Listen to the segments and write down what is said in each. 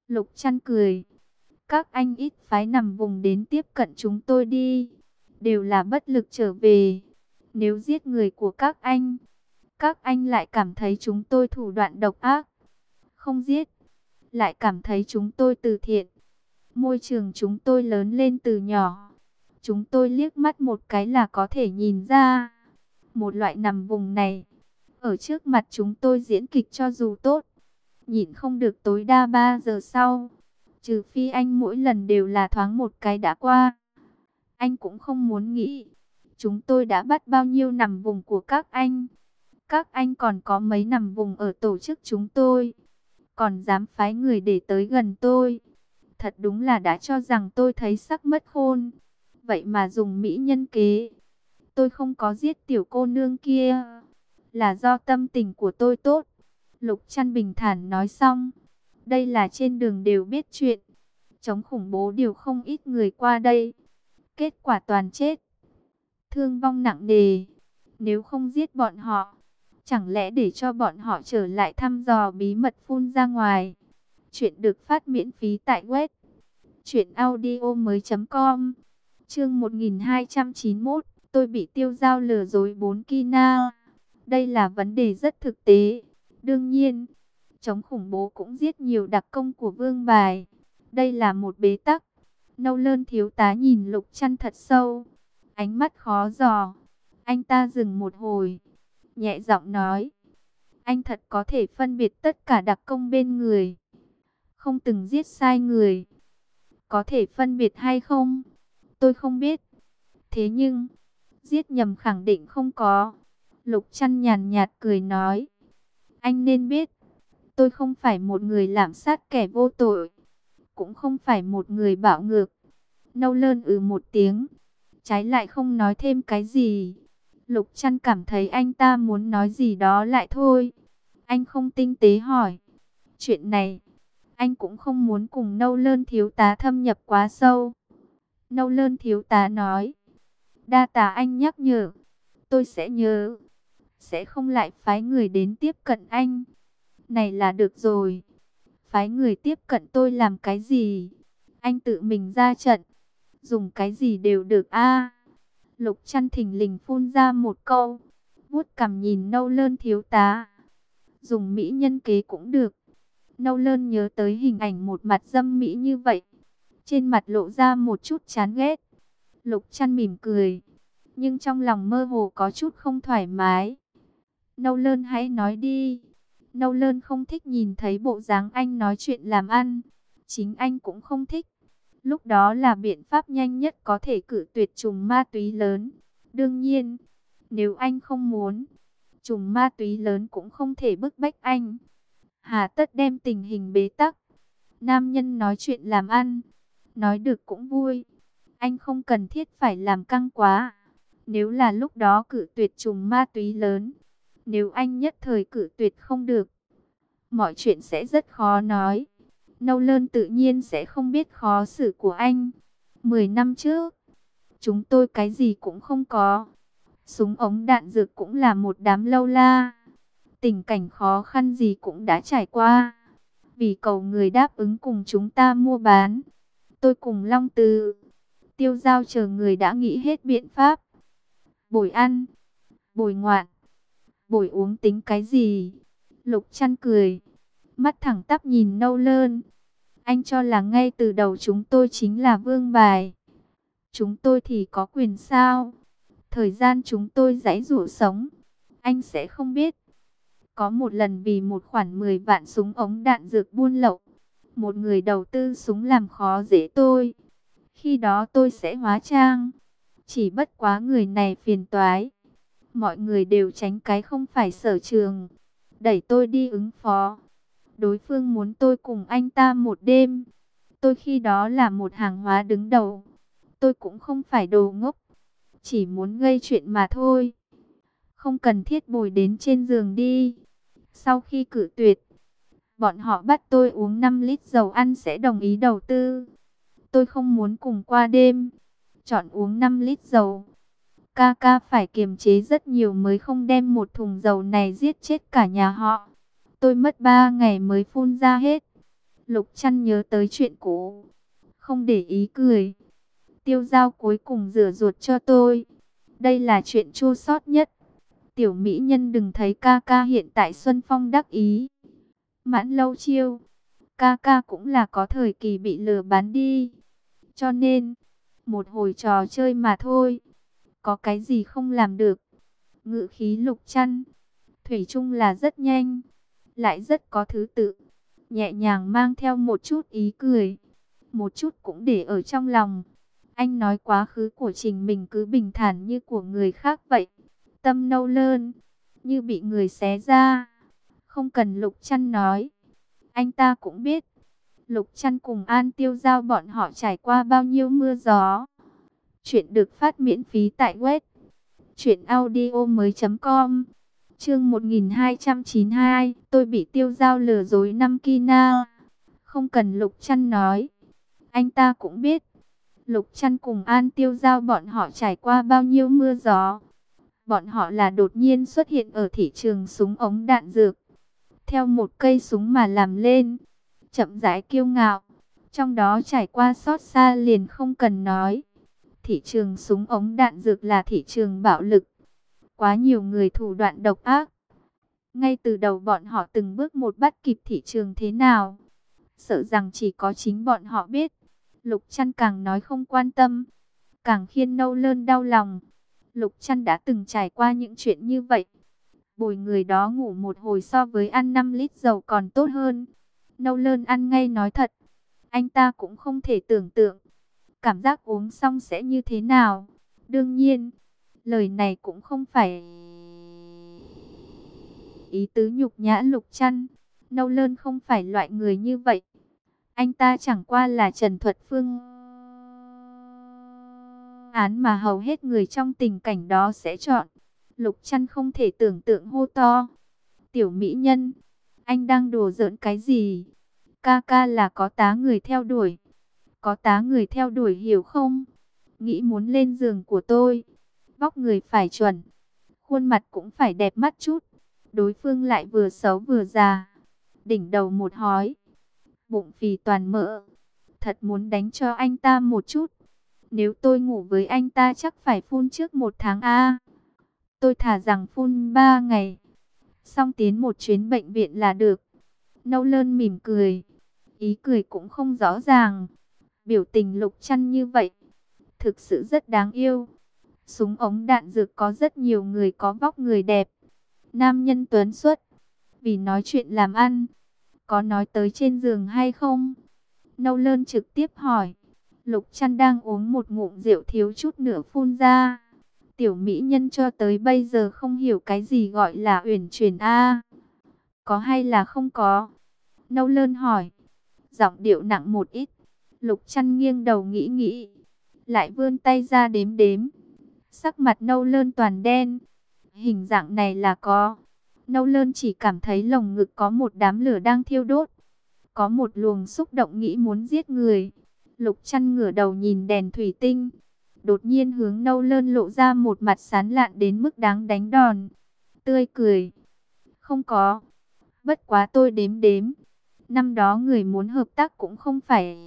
Lục Trăn cười. Các anh ít phái nằm vùng đến tiếp cận chúng tôi đi. Đều là bất lực trở về. Nếu giết người của các anh lại cảm thấy chúng tôi thủ đoạn độc ác. Không giết, lại cảm thấy chúng tôi từ thiện. Môi trường chúng tôi lớn lên từ nhỏ. Chúng tôi liếc mắt một cái là có thể nhìn ra. Một loại nằm vùng này, ở trước mặt chúng tôi diễn kịch cho dù tốt, nhịn không được tối đa 3 giờ sau. Trừ phi anh mỗi lần đều là thoáng một cái đã qua. Anh cũng không muốn nghĩ, chúng tôi đã bắt bao nhiêu nằm vùng của các anh. Các anh còn có mấy nằm vùng ở tổ chức chúng tôi, còn dám phái người để tới gần tôi. Thật đúng là đã cho rằng tôi thấy sắc mất khôn. Vậy mà dùng mỹ nhân kế. Tôi không có giết tiểu cô nương kia, là do tâm tình của tôi tốt. Lục Trăn bình thản nói xong. Đây là trên đường đều biết chuyện. Chống khủng bố điều không ít người qua đây. Kết quả toàn chết. Thương vong nặng nề. Nếu không giết bọn họ, chẳng lẽ để cho bọn họ trở lại thăm dò bí mật phun ra ngoài. Chuyện được phát miễn phí tại web truyệnaudiomoi.com. Chương 1291, tôi bị Tiêu Dao lừa dối 4 kina. Đây là vấn đề rất thực tế. Đương nhiên, chống khủng bố cũng giết nhiều đặc công của Vương Bài. Đây là một bế tắc. Nâu Lơn thiếu tá nhìn Lục Trăn thật sâu, ánh mắt khó dò. Anh ta dừng một hồi, nhẹ giọng nói: anh thật có thể phân biệt tất cả đặc công bên người, không từng giết sai người. Có thể phân biệt hay không, tôi không biết. Thế nhưng, giết nhầm khẳng định không có. Lục Trăn nhàn nhạt cười nói: anh nên biết, tôi không phải một người lạm sát kẻ vô tội, cũng không phải một người bạo ngược. Nâu Lơn một tiếng, trái lại không nói thêm cái gì. Lục Trăn cảm thấy anh ta muốn nói gì đó lại thôi. Anh không tinh tế hỏi. Chuyện này, anh cũng không muốn cùng Nâu Lơn thiếu tá thâm nhập quá sâu. Nâu Lơn thiếu tá nói: đa tạ anh nhắc nhở, tôi sẽ nhớ, sẽ không lại phái người đến tiếp cận anh. Này là được rồi. Phái người tiếp cận tôi làm cái gì? Anh tự mình ra trận, dùng cái gì đều được a. Lục Trăn thình lình phun ra một câu, vuốt cằm nhìn Nâu Lơn thiếu tá. Dùng mỹ nhân kế cũng được. Nâu Lơn nhớ tới hình ảnh một mặt dâm mỹ như vậy, trên mặt lộ ra một chút chán ghét. Lục Trăn mỉm cười, nhưng trong lòng mơ hồ có chút không thoải mái. Nâu Lơn hãy nói đi. Nâu Lơn không thích nhìn thấy bộ dáng anh nói chuyện làm ăn. Chính anh cũng không thích. Lúc đó là biện pháp nhanh nhất có thể cử tuyệt trùm ma túy lớn. Đương nhiên, nếu anh không muốn, trùm ma túy lớn cũng không thể bức bách anh. Hà tất đem tình hình bế tắc. Nam nhân nói chuyện làm ăn, nói được cũng vui. Anh không cần thiết phải làm căng quá. Nếu là lúc đó cử tuyệt trùm ma túy lớn, nếu anh nhất thời cử tuyệt không được, mọi chuyện sẽ rất khó nói. Nâu Lơn tự nhiên sẽ không biết khó xử của anh. 10 năm trước, chúng tôi cái gì cũng không có. Súng ống đạn dược cũng là một đám lâu la. Tình cảnh khó khăn gì cũng đã trải qua. Vì cầu người đáp ứng cùng chúng ta mua bán, tôi cùng Long Từ, Tiêu Dao chờ người đã nghĩ hết biện pháp. Bồi ăn, bồi ngoạn, bồi uống tính cái gì? Lục Trăn cười, mắt thẳng tắp nhìn Nâu Lơn. Anh cho là ngay từ đầu chúng tôi chính là vương bài. Chúng tôi thì có quyền sao? Thời gian chúng tôi giãy giụa sống, anh sẽ không biết. Có một lần vì một khoản 10 vạn súng ống đạn dược buôn lậu, một người đầu tư súng làm khó dễ tôi. Khi đó tôi sẽ hóa trang. Chỉ bất quá người này phiền toái. Mọi người đều tránh cái không phải sở trường, đẩy tôi đi ứng phó. Đối phương muốn tôi cùng anh ta một đêm. Tôi khi đó là một hàng hóa đứng đầu. Tôi cũng không phải đồ ngốc, chỉ muốn gây chuyện mà thôi. Không cần thiết bồi đến trên giường đi. Sau khi cử tuyệt, bọn họ bắt tôi uống 5 lít dầu ăn sẽ đồng ý đầu tư. Tôi không muốn cùng qua đêm, chọn uống 5 lít dầu. Ca ca phải kiềm chế rất nhiều mới không đem một thùng dầu này giết chết cả nhà họ. Tôi mất 3 ngày mới phun ra hết. Lục Trăn nhớ tới chuyện cũ, không để ý cười. Tiêu Dao cuối cùng rửa ruột cho tôi. Đây là chuyện chua xót nhất. Tiểu mỹ nhân đừng thấy ca ca hiện tại Xuân Phong đắc ý. Mãn Lâu Chiêu, ca ca cũng là có thời kỳ bị lừa bán đi. Cho nên, một hồi trò chơi mà thôi. Có cái gì không làm được. Ngữ khí Lục Trăn, thủy chung là rất nhanh, lại rất có thứ tự. Nhẹ nhàng mang theo một chút ý cười. Một chút cũng để ở trong lòng. Anh nói quá khứ của Trình mình cứ bình thản như của người khác vậy. Tâm nâu lơn, như bị người xé ra. Không cần Lục Trăn nói, anh ta cũng biết. Lục Trăn cùng An Tiêu Giao bọn họ trải qua bao nhiêu mưa gió. Chuyện được phát miễn phí tại web truyệnaudiomoi.com. Chương 1292, tôi bị Tiêu Giao lừa dối 5 kina. Không cần Lục Trăn nói, anh ta cũng biết. Lục Trăn cùng An Tiêu Giao bọn họ trải qua bao nhiêu mưa gió. Bọn họ là đột nhiên xuất hiện ở thị trường súng ống đạn dược. Theo một cây súng mà làm lên, chậm rãi kiêu ngạo. Trong đó trải qua xót xa liền không cần nói. Thị trường súng ống đạn dược là thị trường bạo lực. Quá nhiều người thủ đoạn độc ác. Ngay từ đầu bọn họ từng bước một bắt kịp thị trường thế nào. Sợ rằng chỉ có chính bọn họ biết. Lục Trăn càng nói không quan tâm, càng khiến Nâu Lơn đau lòng. Lục Trăn đã từng trải qua những chuyện như vậy. Bồi người đó ngủ một hồi so với ăn 5 lít dầu còn tốt hơn. Nâu Lơn ăn ngay nói thật. Anh ta cũng không thể tưởng tượng cảm giác uống xong sẽ như thế nào. Đương nhiên, lời này cũng không phải ý tứ nhục nhã Lục Trăn. Nâu Lơn không phải loại người như vậy. Anh ta chẳng qua là Trần Thuật phương án mà hầu hết người trong tình cảnh đó sẽ chọn. Lục Trăn không thể tưởng tượng hô to. Tiểu mỹ nhân, anh đang đùa giỡn cái gì? Ca ca là có tá người theo đuổi. Có tá người theo đuổi hiểu không? Nghĩ muốn lên giường của tôi. Vóc người phải chuẩn. Khuôn mặt cũng phải đẹp mắt chút. Đối phương lại vừa xấu vừa già. Đỉnh đầu một hói. Bụng phì toàn mỡ. Thật muốn đánh cho anh ta một chút. Nếu tôi ngủ với anh ta chắc phải phun trước 1 tháng a. Tôi thả rằng phun 3 ngày. Xong tiến một chuyến bệnh viện là được. Nâu Lơn mỉm cười. Ý cười cũng không rõ ràng. Biểu tình Lục Trăn như vậy, thực sự rất đáng yêu. Súng ống đạn dược có rất nhiều người có vóc người đẹp. Nam nhân tuấn xuất. Vì nói chuyện làm ăn. Có nói tới trên giường hay không? Nâu Lơn trực tiếp hỏi. Lục Trăn đang uống một ngụm rượu thiếu chút nữa phun ra. Tiểu mỹ nhân cho tới bây giờ không hiểu cái gì gọi là uyển chuyển a. Có hay là không có? Nâu Lơn hỏi. Giọng điệu nặng một ít. Lục Trăn nghiêng đầu nghĩ nghĩ. Lại vươn tay ra đếm đếm. Sắc mặt Nâu Lơn toàn đen. Hình dạng này là có. Nâu Lơn chỉ cảm thấy lồng ngực có một đám lửa đang thiêu đốt. Có một luồng xúc động nghĩ muốn giết người. Lục Trăn ngửa đầu nhìn đèn thủy tinh. Đột nhiên hướng Nâu Lơn lộ ra một mặt sán lạn đến mức đáng đánh đòn. Tươi cười. Không có. Bất quá tôi đếm đếm. Năm đó người muốn hợp tác cũng không phải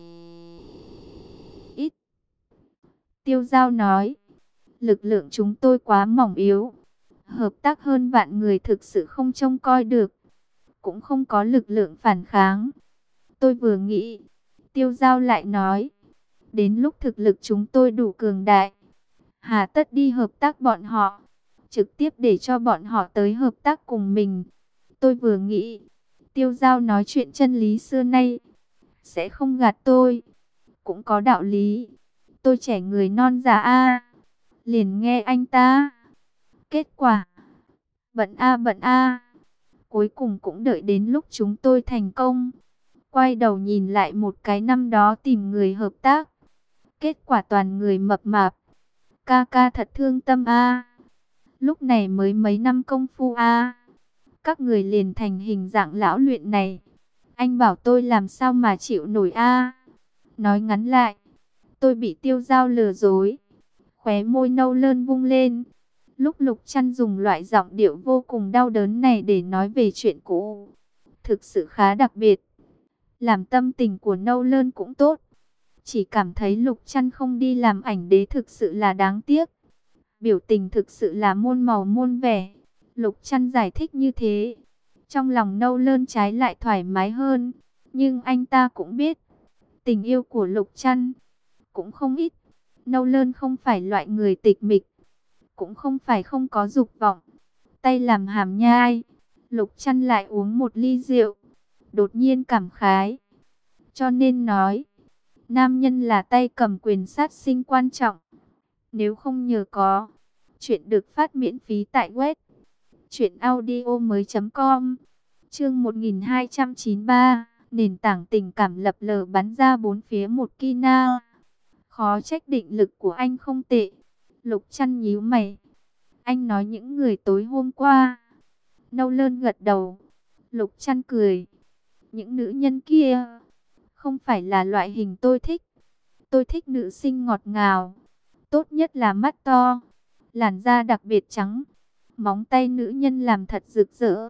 ít. Tiêu Giao nói. Lực lượng chúng tôi quá mỏng yếu. Hợp tác hơn vạn người thực sự không trông coi được. Cũng không có lực lượng phản kháng. Tôi vừa nghĩ. Tiêu Giao lại nói. Đến lúc thực lực chúng tôi đủ cường đại. Hà tất đi hợp tác bọn họ. Trực tiếp để cho bọn họ tới hợp tác cùng mình. Tôi vừa nghĩ. Tiêu Giao nói chuyện chân lý xưa nay. Sẽ không gạt tôi. Cũng có đạo lý. Tôi trẻ người non già a. Liền nghe anh ta. Kết quả. Bận a bận a. Cuối cùng cũng đợi đến lúc chúng tôi thành công. Quay đầu nhìn lại một cái năm đó tìm người hợp tác. Kết quả toàn người mập mạp. Ca ca thật thương tâm a. Lúc này mới mấy năm công phu a. Các người liền thành hình dạng lão luyện này. Anh bảo tôi làm sao mà chịu nổi a. Nói ngắn lại. Tôi bị Tiêu Giao lừa dối. Khóe môi Nâu Lơn vung lên. Lúc Lục Trăn dùng loại giọng điệu vô cùng đau đớn này để nói về chuyện cũ. Thực sự khá đặc biệt. làm tâm tình của Nâu Lơn cũng tốt. Chỉ cảm thấy Lục Trăn không đi làm ảnh đế thực sự là đáng tiếc. Biểu tình thực sự là muôn màu muôn vẻ. Lục Trăn giải thích như thế, trong lòng Nâu Lơn trái lại thoải mái hơn. Nhưng anh ta cũng biết, tình yêu của Lục Trăn cũng không ít. Nâu Lơn không phải loại người tịch mịch, cũng không phải không có dục vọng. Tay làm hàm nhai, Lục Trăn lại uống một ly rượu, đột nhiên cảm khái. Cho nên nói, nam nhân là tay cầm quyền sát sinh quan trọng. Nếu không nhờ có, chuyện được phát miễn phí tại web truyệnaudiomoi.com. Chương 1293, nền tảng tình cảm lập lờ bắn ra bốn phía một kina. Khó trách định lực của anh không tệ. Lục Trăn nhíu mày. Anh nói những người tối hôm qua. Nâu Lơn gật đầu. Lục Trăn cười. Những nữ nhân kia không phải là loại hình tôi thích. Tôi thích nữ sinh ngọt ngào, tốt nhất là mắt to, làn da đặc biệt trắng, móng tay nữ nhân làm thật rực rỡ.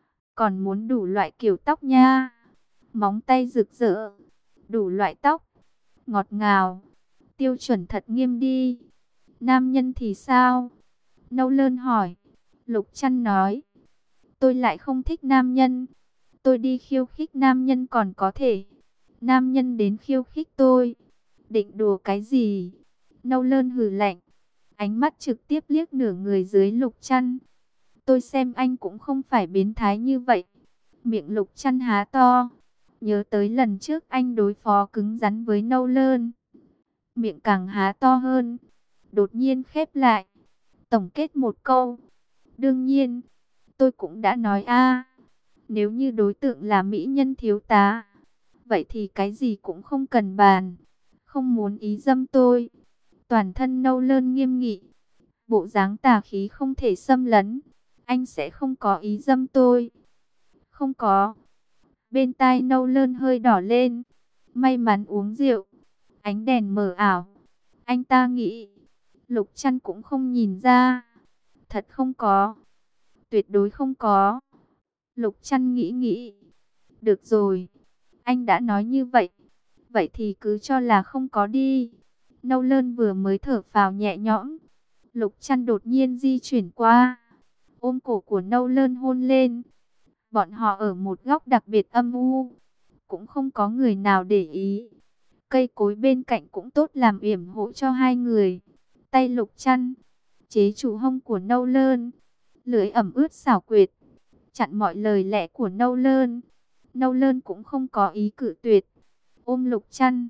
Còn muốn đủ loại kiểu tóc nha. Móng tay rực rỡ, đủ loại tóc, ngọt ngào, tiêu chuẩn thật nghiêm đi. Nam nhân thì sao? Nâu Lơn hỏi. Lục Trăn nói, tôi lại không thích nam nhân. Tôi đi khiêu khích nam nhân còn có thể, nam nhân đến khiêu khích tôi, định đùa cái gì? Nâu Lơn hừ lạnh, ánh mắt trực tiếp liếc nửa người dưới Lục Trăn. Tôi xem anh cũng không phải biến thái như vậy. Miệng Lục Trăn há to, nhớ tới lần trước anh đối phó cứng rắn với Nâu Lơn, miệng càng há to hơn, đột nhiên khép lại, tổng kết một câu. Đương nhiên, tôi cũng đã nói a, nếu như đối tượng là mỹ nhân thiếu tá, vậy thì cái gì cũng không cần bàn. Không muốn ý dâm tôi. Toàn thân Nâu Lơn nghiêm nghị, bộ dáng tà khí không thể xâm lấn. Anh sẽ không có ý dâm tôi. Không có. Bên tai Nâu Lơn hơi đỏ lên. May mắn uống rượu, ánh đèn mờ ảo. Anh ta nghĩ, Lục Trăn cũng không nhìn ra. Thật không có. Tuyệt đối không có. Lục Trăn nghĩ nghĩ. Được rồi, anh đã nói như vậy, vậy thì cứ cho là không có đi. Nâu Lơn vừa mới thở phào nhẹ nhõm, Lục Trăn đột nhiên di chuyển qua, ôm cổ của Nâu Lơn hôn lên. Bọn họ ở một góc đặc biệt âm u, cũng không có người nào để ý. Cây cối bên cạnh cũng tốt làm yểm hộ cho hai người. Tay Lục Trăn chế trụ hông của Nâu Lơn, lưỡi ẩm ướt xảo quyệt, chặn mọi lời lẽ của Nâu Lơn. Nâu Lơn cũng không có ý cự tuyệt, ôm Lục Trăn,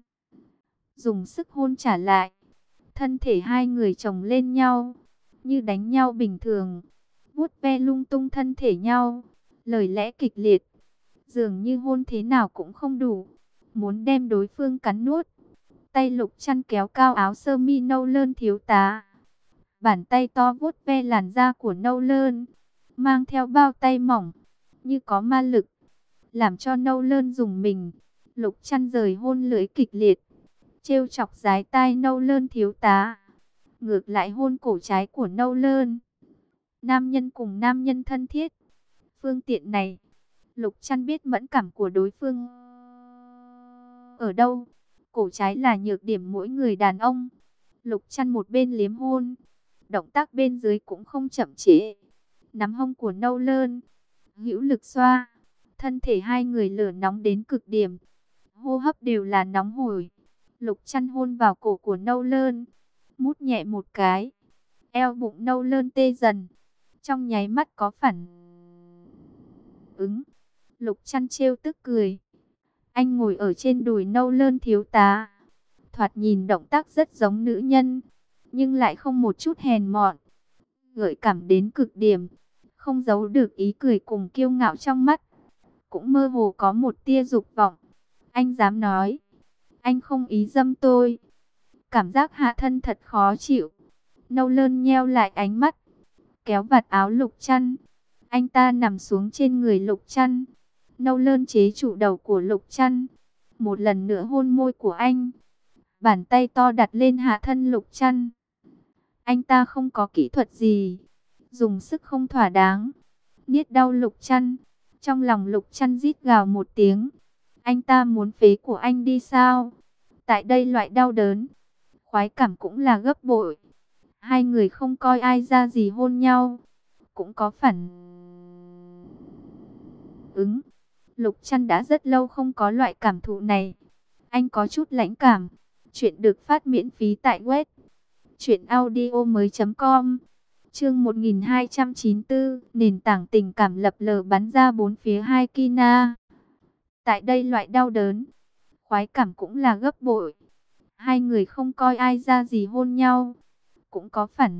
dùng sức hôn trả lại. Thân thể hai người chồng lên nhau, như đánh nhau bình thường, vuốt ve lung tung thân thể nhau, lời lẽ kịch liệt, dường như hôn thế nào cũng không đủ, muốn đem đối phương cắn nuốt. Tay Lục Trăn kéo cao áo sơ mi Nâu Lơn thiếu tá, bàn tay to vuốt ve làn da của Nâu Lơn, mang theo bao tay mỏng, như có ma lực, làm cho Nâu Lơn rùng mình. Lục Trăn rời hôn lưỡi kịch liệt, trêu chọc dái tai Nâu Lơn thiếu tá, ngược lại hôn cổ trái của Nâu Lơn. Nam nhân cùng nam nhân thân thiết, phương tiện này, Lục Trăn biết mẫn cảm của đối phương ở đâu. Cổ trái là nhược điểm mỗi người đàn ông. Lục Trăn một bên liếm hôn, động tác bên dưới cũng không chậm trễ, nắm hông của Nâu Lơn, hữu lực xoa. Thân thể hai người lửa nóng đến cực điểm, hô hấp đều là nóng hổi. Lục Trăn hôn vào cổ của Nâu Lơn, mút nhẹ một cái, eo bụng Nâu Lơn tê dần, trong nháy mắt có phản ứng. Lục Trăn trêu tức cười. Anh ngồi ở trên đùi Nâu Lơn thiếu tá, thoạt nhìn động tác rất giống nữ nhân, nhưng lại không một chút hèn mọn, gợi cảm đến cực điểm, không giấu được ý cười cùng kiêu ngạo trong mắt, cũng mơ hồ có một tia dục vọng. Anh dám nói, anh không ý dâm tôi. Cảm giác hạ thân thật khó chịu. Nâu Lơn nheo lại ánh mắt, kéo vạt áo Lục Trăn. Anh ta nằm xuống trên người Lục Trăn. Nâu Lơn chế trụ đầu của Lục Trăn, một lần nữa hôn môi của anh. Bàn tay to đặt lên hạ thân Lục Trăn. Anh ta không có kỹ thuật gì, dùng sức không thỏa đáng, niết đau Lục Trăn. Trong lòng Lục Trăn rít gào một tiếng. Anh ta muốn phế của anh đi sao? Tại đây loại đau đớn, khoái cảm cũng là gấp bội. Hai người không coi ai ra gì hôn nhau, cũng có phản ứng. Lục Trăn đã rất lâu không có loại cảm thụ này. Anh có chút lãnh cảm. Chuyện được phát miễn phí tại web truyệnaudiomoi.com. Chương 1294, nền tảng tình cảm lập lờ bắn ra bốn phía hai Kina. Tại đây loại đau đớn, khoái cảm cũng là gấp bội. Hai người không coi ai ra gì hôn nhau, cũng có phản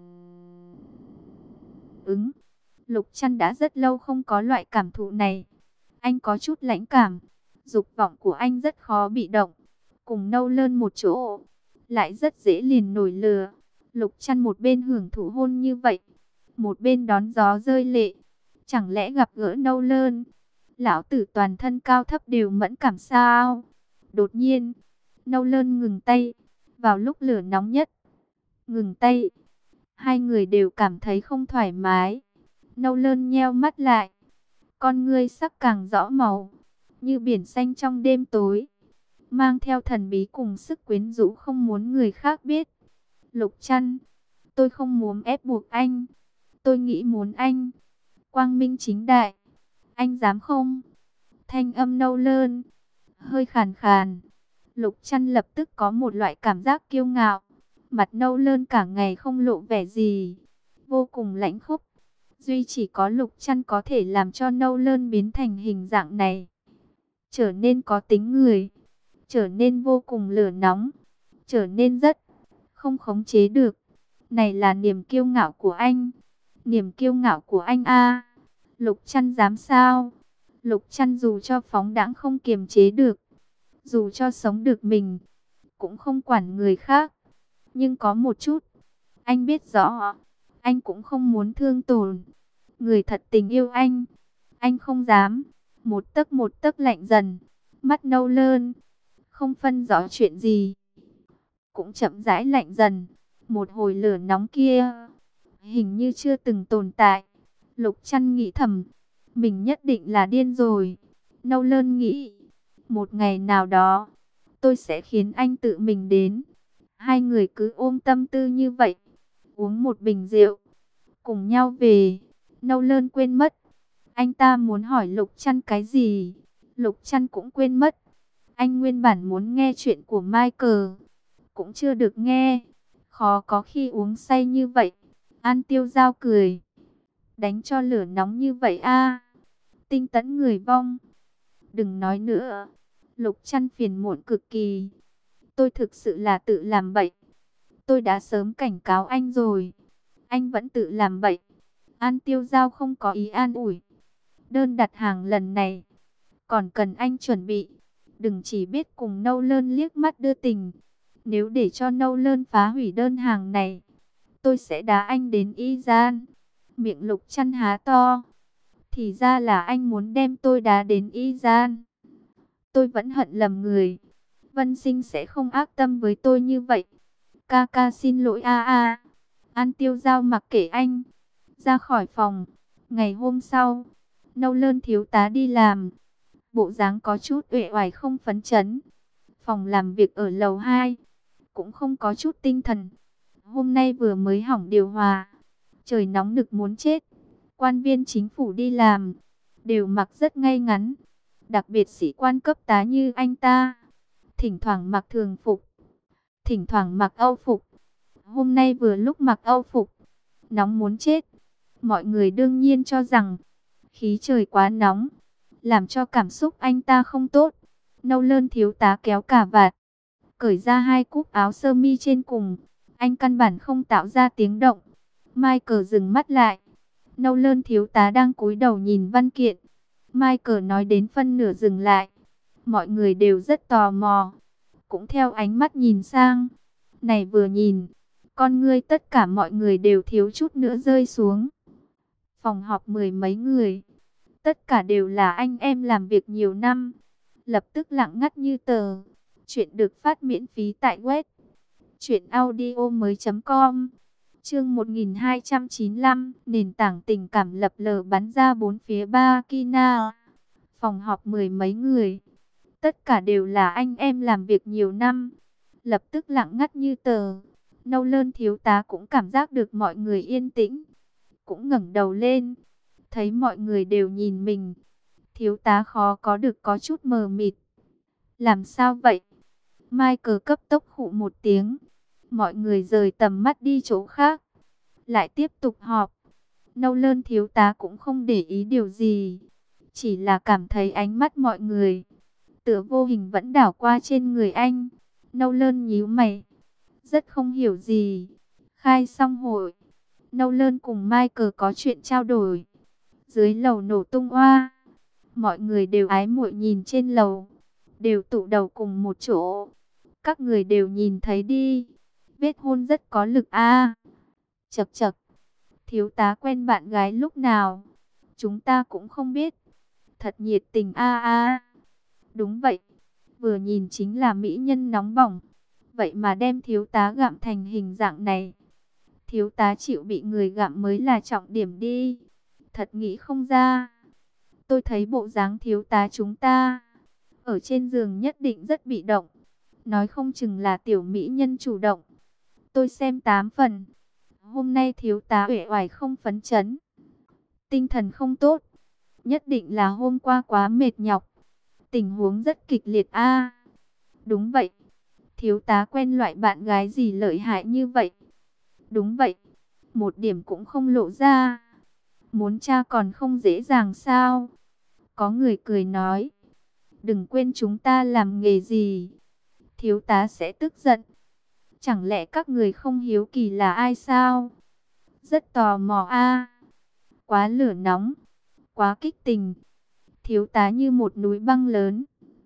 ứng. Lục Trăn đã rất lâu không có loại cảm thụ này. Anh có chút lãnh cảm. Dục vọng của anh rất khó bị động. Cùng nâu lơn một chỗ, lại rất dễ liền nổi lửa. Lục Trăn một bên hưởng thụ hôn như vậy, một bên đón gió rơi lệ. Chẳng lẽ gặp gỡ nâu lơn, lão tử toàn thân cao thấp đều mẫn cảm sao? Đột nhiên, nâu lơn ngừng tay. Vào lúc lửa nóng nhất, ngừng tay. Hai người đều cảm thấy không thoải mái. Nâu lơn nheo mắt lại, con ngươi sắc càng rõ màu, như biển xanh trong đêm tối, mang theo thần bí cùng sức quyến rũ không muốn người khác biết. Lục Trăn, tôi không muốn ép buộc anh, tôi nghĩ muốn anh quang minh chính đại, anh dám không? Thanh âm nâu lơn, hơi khàn khàn. Lục Trăn lập tức có một loại cảm giác kiêu ngạo. Mặt nâu lơn cả ngày không lộ vẻ gì, vô cùng lãnh khốc. Duy chỉ có Lục Trăn có thể làm cho nâu lơn biến thành hình dạng này, trở nên có tính người, trở nên vô cùng lửa nóng, trở nên rất không khống chế được. Này là niềm kiêu ngạo của anh, niềm kiêu ngạo của anh a. Lục Trăn dám sao? Lục Trăn dù cho phóng đãng không kiềm chế được, dù cho sống được mình, cũng không quản người khác. Nhưng có một chút, anh biết rõ, anh cũng không muốn thương tổn người thật tình yêu anh. Anh không dám. Một tấc lạnh dần, mắt nâu lơn, không phân rõ chuyện gì, cũng chậm rãi lạnh dần. Một hồi lửa nóng kia, hình như chưa từng tồn tại. Lục Trăn nghĩ thầm, mình nhất định là điên rồi. Nâu lơn nghĩ, một ngày nào đó, tôi sẽ khiến anh tự mình đến. Hai người cứ ôm tâm tư như vậy, uống một bình rượu, cùng nhau về. Nâu lơn quên mất, anh ta muốn hỏi Lục Trăn cái gì. Lục Trăn cũng quên mất. Anh nguyên bản muốn nghe chuyện của Michael, cũng chưa được nghe. Khó có khi uống say như vậy. An Tiêu Giao cười, đánh cho lửa nóng như vậy a, tinh tấn người vong. Đừng nói nữa. Lục Trăn phiền muộn cực kỳ. Tôi thực sự là tự làm bậy. Tôi đã sớm cảnh cáo anh rồi, anh vẫn tự làm bậy. An Tiêu Giao không có ý an ủi. Đơn đặt hàng lần này còn cần anh chuẩn bị. Đừng chỉ biết cùng nâu lơn liếc mắt đưa tình. Nếu để cho nâu lơn phá hủy đơn hàng này, tôi sẽ đá anh đến y gian. Miệng Lục Trăn há to. Thì ra là anh muốn đem tôi đá đến y gian. Tôi vẫn hận lầm người. Vân Sinh sẽ không ác tâm với tôi như vậy. Ca ca xin lỗi a a. An Tiêu Giao mặc kệ anh, ra khỏi phòng. Ngày hôm sau, nâu lơn thiếu tá đi làm, bộ dáng có chút uể oải không phấn chấn. Phòng làm việc ở lầu 2 cũng không có chút tinh thần. Hôm nay vừa mới hỏng điều hòa, trời nóng nực muốn chết. Quan viên chính phủ đi làm đều mặc rất ngay ngắn, đặc biệt sĩ quan cấp tá như anh ta, thỉnh thoảng mặc thường phục, thỉnh thoảng mặc âu phục. Hôm nay vừa lúc mặc âu phục, nóng muốn chết. Mọi người đương nhiên cho rằng khí trời quá nóng, làm cho cảm xúc anh ta không tốt. Nâu lơn thiếu tá kéo cà vạt, cởi ra hai cúc áo sơ mi trên cùng. Anh căn bản không tạo ra tiếng động. Michael dừng mắt lại. Nâu lơn thiếu tá đang cúi đầu nhìn văn kiện. Michael nói đến phân nửa dừng lại. Mọi người đều rất tò mò, cũng theo ánh mắt nhìn sang. Này vừa nhìn, con ngươi tất cả mọi người đều thiếu chút nữa rơi xuống. Phòng họp mười mấy người, tất cả đều là anh em làm việc nhiều năm, lập tức lặng ngắt như tờ. Chuyện được phát miễn phí tại web truyệnaudiomoi.com. Chương 1295, nền tảng tình cảm lập lờ bắn ra bốn phía ba Kina. Phòng họp mười mấy người, Tất cả đều là anh em làm việc nhiều năm. Lập tức lặng ngắt như tờ. Nâu Lơn thiếu tá cũng cảm giác được mọi người yên tĩnh. Cũng ngẩng đầu lên. Thấy mọi người đều nhìn mình. Thiếu tá khó có được có chút mờ mịt. Làm sao vậy? Michael cấp tốc khụ một tiếng. Mọi người rời tầm mắt đi chỗ khác. Lại tiếp tục họp. Nâu Lơn thiếu tá cũng không để ý điều gì. Chỉ là cảm thấy ánh mắt mọi người tựa vô hình vẫn đảo qua trên người anh. Nâu Lơn nhíu mày. Rất không hiểu gì. Khai xong hội. Nâu Lơn cùng Michael có chuyện trao đổi. Dưới lầu nổ tung oa. Mọi người đều ái muội nhìn trên lầu. Đều tụ đầu cùng một chỗ. Các người đều nhìn thấy đi. Vết hôn rất có lực a. Chậc chậc. Thiếu tá quen bạn gái lúc nào? Chúng ta cũng không biết. Thật nhiệt tình a a. Đúng vậy. Vừa nhìn chính là mỹ nhân nóng bỏng. Vậy mà đem thiếu tá gặm thành hình dạng này. Thiếu tá chịu bị người gặm mới là trọng điểm đi. Thật nghĩ không ra. Tôi thấy bộ dáng thiếu tá chúng ta ở trên giường nhất định rất bị động. Nói không chừng là tiểu mỹ nhân chủ động. Tôi xem 8 phần. Hôm nay thiếu tá uể oải không phấn chấn. Tinh thần không tốt. Nhất định là hôm qua quá mệt nhọc. Tình huống rất kịch liệt a. Đúng vậy. Thiếu tá quen loại bạn gái gì lợi hại như vậy? Đúng vậy. Một điểm cũng không lộ ra. Muốn tra còn không dễ dàng sao? Có người cười nói. Đừng quên chúng ta làm nghề gì. Thiếu tá sẽ tức giận. Chẳng lẽ các người không hiếu kỳ là ai sao? Rất tò mò a. Quá lửa nóng. Quá kích tình. Thiếu tá như một núi băng lớn.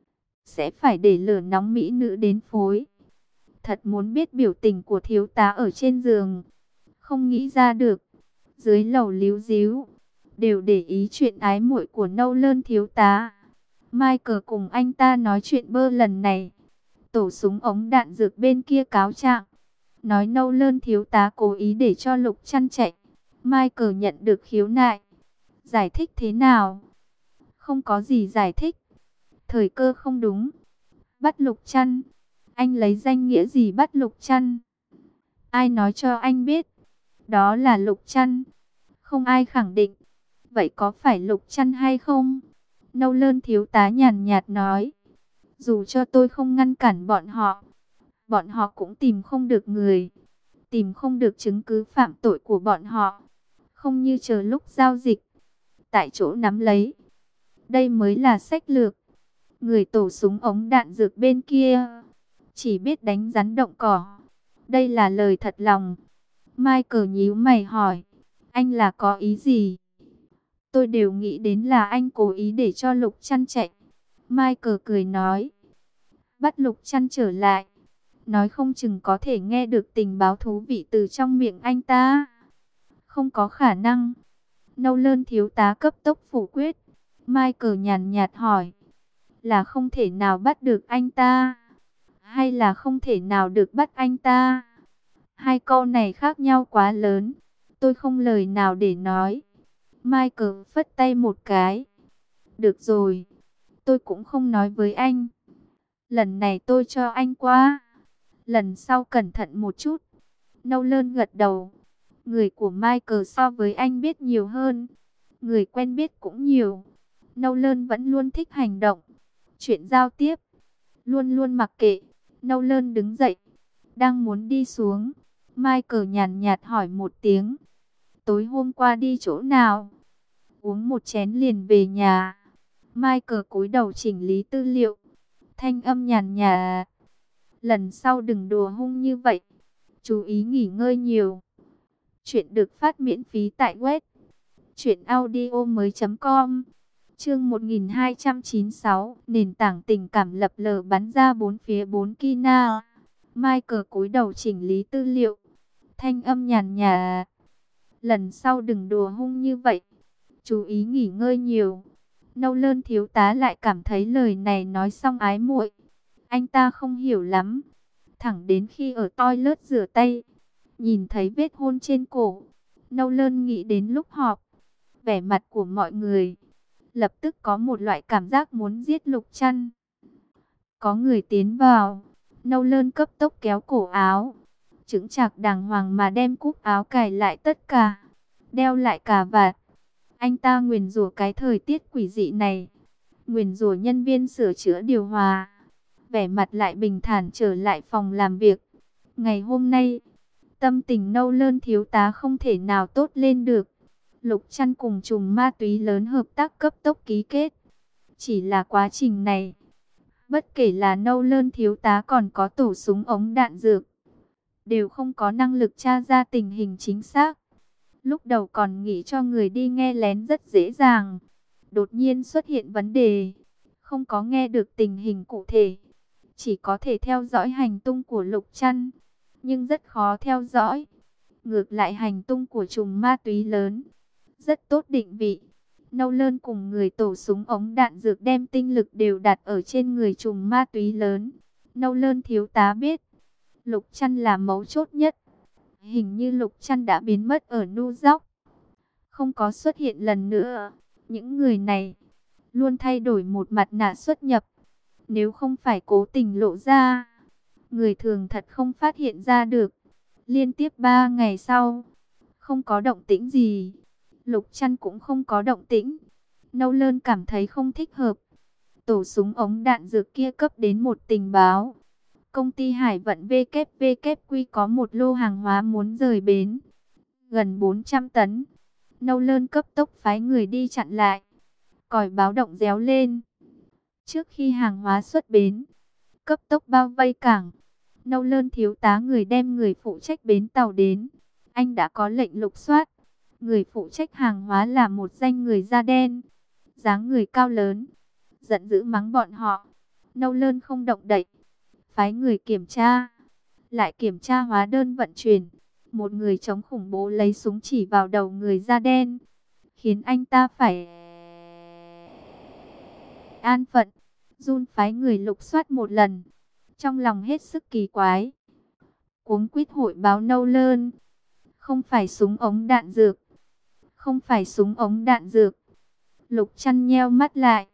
Sẽ phải để lửa nóng mỹ nữ đến phối. Thật muốn biết biểu tình của thiếu tá ở trên giường. Không nghĩ ra được. Dưới lầu líu díu. Đều để ý chuyện ái muội của Nâu Lơn thiếu tá. Michael cùng anh ta nói chuyện bơ lần này. Tổ súng ống đạn dược bên kia cáo trạng. Nói Nâu Lơn thiếu tá cố ý để cho Lục Trăn chạy. Michael nhận được khiếu nại. Giải thích thế nào? Không có gì giải thích. Thời cơ không đúng. Bắt Lục Trăn. Anh lấy danh nghĩa gì bắt Lục Trăn? Ai nói cho anh biết? Đó là Lục Trăn. Không ai khẳng định. Vậy có phải Lục Trăn hay không? Nâu Lơn thiếu tá nhàn nhạt nói. Dù cho tôi không ngăn cản bọn họ cũng tìm không được người. Tìm không được chứng cứ phạm tội của bọn họ. Không như chờ lúc giao dịch. Tại chỗ nắm lấy. Đây mới là sách lược. Người tổ súng ống đạn dược bên kia chỉ biết đánh rắn động cỏ. Đây là lời thật lòng. Michael nhíu mày hỏi. Anh là có ý gì? Tôi đều nghĩ đến là anh cố ý để cho Lục Trăn chạy. Michael cười nói. Bắt Lục Trăn trở lại. Nói không chừng có thể nghe được tình báo thú vị từ trong miệng anh ta. Không có khả năng. Nâu Lơn thiếu tá cấp tốc phủ quyết. Michael nhàn nhạt hỏi. Là không thể nào bắt được anh ta? Hay là không thể nào được bắt anh ta? Hai câu này khác nhau quá lớn. Tôi không lời nào để nói. Michael phất tay một cái. Được rồi. Tôi cũng không nói với anh. Lần này tôi cho anh qua. Lần sau cẩn thận một chút. Nâu Lơn gật đầu. Người của Michael so với anh biết nhiều hơn. Người quen biết cũng nhiều. Nâu Lơn vẫn luôn thích hành động. Chuyện giao tiếp. Luôn luôn mặc kệ. Nâu Lơn đứng dậy. Đang muốn đi xuống. Michael nhàn nhạt hỏi một tiếng. Tối hôm qua đi chỗ nào? Uống một chén liền về nhà. Michael cúi đầu chỉnh lý tư liệu. Thanh âm nhàn nhạt. Lần sau đừng đùa hung như vậy. Chú ý nghỉ ngơi nhiều. Chuyện được phát miễn phí tại web truyệnaudiomoi.com. Chương 1296, nền tảng tình cảm lập lờ bắn ra bốn phía bốn kina. Michael cúi đầu chỉnh lý tư liệu. Thanh âm nhàn nhạt. Lần sau đừng đùa hung như vậy. Chú ý nghỉ ngơi nhiều. Nâu Lơn thiếu tá lại cảm thấy lời này nói xong ái muội. Anh ta không hiểu lắm. Thẳng đến khi ở toilet rửa tay, nhìn thấy vết hôn trên cổ. Nâu Lơn nghĩ đến lúc họp. Vẻ mặt của mọi người. Lập tức có một loại cảm giác muốn giết Lục Trăn. Có người tiến vào. Nâu Lơn cấp tốc kéo cổ áo, chững chạc đàng hoàng mà đem cúc áo cài lại tất cả, đeo lại cà vạt. Anh ta nguyền rủa cái thời tiết quỷ dị này, nguyền rủa nhân viên sửa chữa điều hòa. Vẻ mặt lại bình thản trở lại phòng làm việc. Ngày hôm nay, tâm tình Nâu Lơn thiếu tá không thể nào tốt lên được. Lục Trăn cùng trùm ma túy lớn hợp tác cấp tốc ký kết. Chỉ là quá trình này, bất kể là Nâu Lơn thiếu tá còn có tổ súng ống đạn dược, đều không có năng lực tra ra tình hình chính xác. Lúc đầu còn nghĩ cho người đi nghe lén rất dễ dàng. Đột nhiên xuất hiện vấn đề, không có nghe được tình hình cụ thể, chỉ có thể theo dõi hành tung của Lục Trăn, nhưng rất khó theo dõi. Ngược lại hành tung của trùm ma túy lớn rất tốt định vị. Nâu Lơn cùng người tổ súng ống đạn dược đem tinh lực đều đặt ở trên người trùm ma túy lớn. Nâu Lơn thiếu tá biết Lục Trăn là mấu chốt nhất. Hình như Lục Trăn đã biến mất ở New York, không có xuất hiện lần nữa. Những người này luôn thay đổi một mặt nạ xuất nhập, nếu không phải cố tình lộ ra, người thường thật không phát hiện ra được. Liên tiếp 3 ngày sau, không có động tĩnh gì. Lục Trăn cũng không có động tĩnh. Nâu Lơn cảm thấy không thích hợp. Tổ súng ống đạn dược kia cấp đến một tình báo. Công ty Hải vận WWQ có một lô hàng hóa muốn rời bến, gần 400 tấn. Nâu Lơn cấp tốc phái người đi chặn lại. Còi báo động réo lên. Trước khi hàng hóa xuất bến, cấp tốc bao vây cảng. Nâu Lơn thiếu tá người đem người phụ trách bến tàu đến. Anh đã có lệnh lục soát. Người phụ trách hàng hóa là một danh người da đen, dáng người cao lớn, giận dữ mắng bọn họ. Nâu Lơn không động đậy, phái người kiểm tra, lại kiểm tra hóa đơn vận chuyển. Một người chống khủng bố lấy súng chỉ vào đầu người da đen, khiến anh ta phải an phận. Jun phái người lục soát một lần, trong lòng hết sức kỳ quái, cuống quýt hội báo Nâu Lơn. Không phải súng ống đạn dược, không phải súng ống đạn dược. Lục Trăn nheo mắt lại.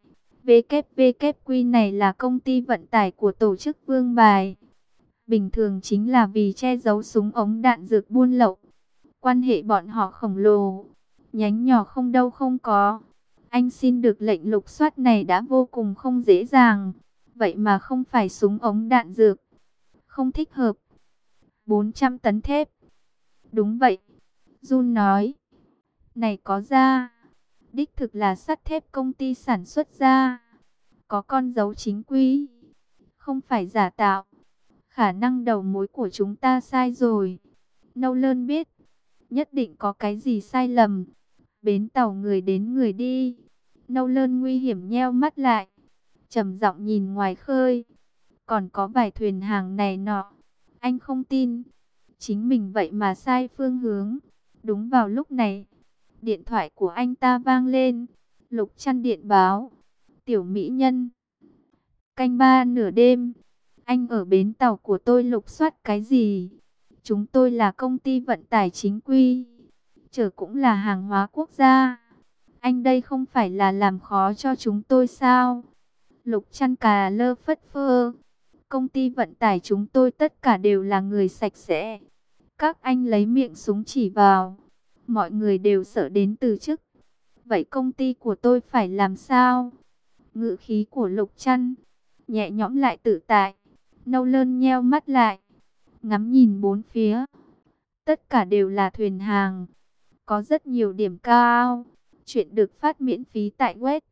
WWQ này là công ty vận tải của tổ chức Vương Bài. Bình thường chính là vì che giấu súng ống đạn dược buôn lậu. Quan hệ bọn họ khổng lồ, nhánh nhỏ không đâu không có. Anh xin được lệnh lục soát này đã vô cùng không dễ dàng. Vậy mà không phải súng ống đạn dược, không thích hợp. 400 tấn thép. Đúng vậy, Jun nói. Này có ra, đích thực là sắt thép công ty sản xuất ra, có con dấu chính quy, không phải giả tạo. Khả năng đầu mối của chúng ta sai rồi. Nâu Lơn biết, nhất định có cái gì sai lầm. Bến tàu người đến người đi. Nâu Lơn nguy hiểm nheo mắt lại, trầm giọng nhìn ngoài khơi. Còn có vài thuyền hàng này nọ. Anh không tin, chính mình vậy mà sai phương hướng. Đúng vào lúc này, điện thoại của anh ta vang lên. Lục Trăn điện báo. Tiểu mỹ nhân, canh 3 nửa đêm, anh ở bến tàu của tôi lục soát cái gì? Chúng tôi là công ty vận tải chính quy, chở cũng là hàng hóa quốc gia. Anh đây không phải là làm khó cho chúng tôi sao? Lục Trăn cà lơ phất phơ. Công ty vận tải chúng tôi tất cả đều là người sạch sẽ. Các anh lấy miệng súng chỉ vào, mọi người đều sợ đến từ chức. Vậy công ty của tôi phải làm sao? Ngữ khí của Lục Trăn nhẹ nhõm lại tự tại. Nâu Lơn nheo mắt lại, ngắm nhìn bốn phía. Tất cả đều là thuyền hàng, có rất nhiều điểm cao. Chuyện được phát miễn phí tại web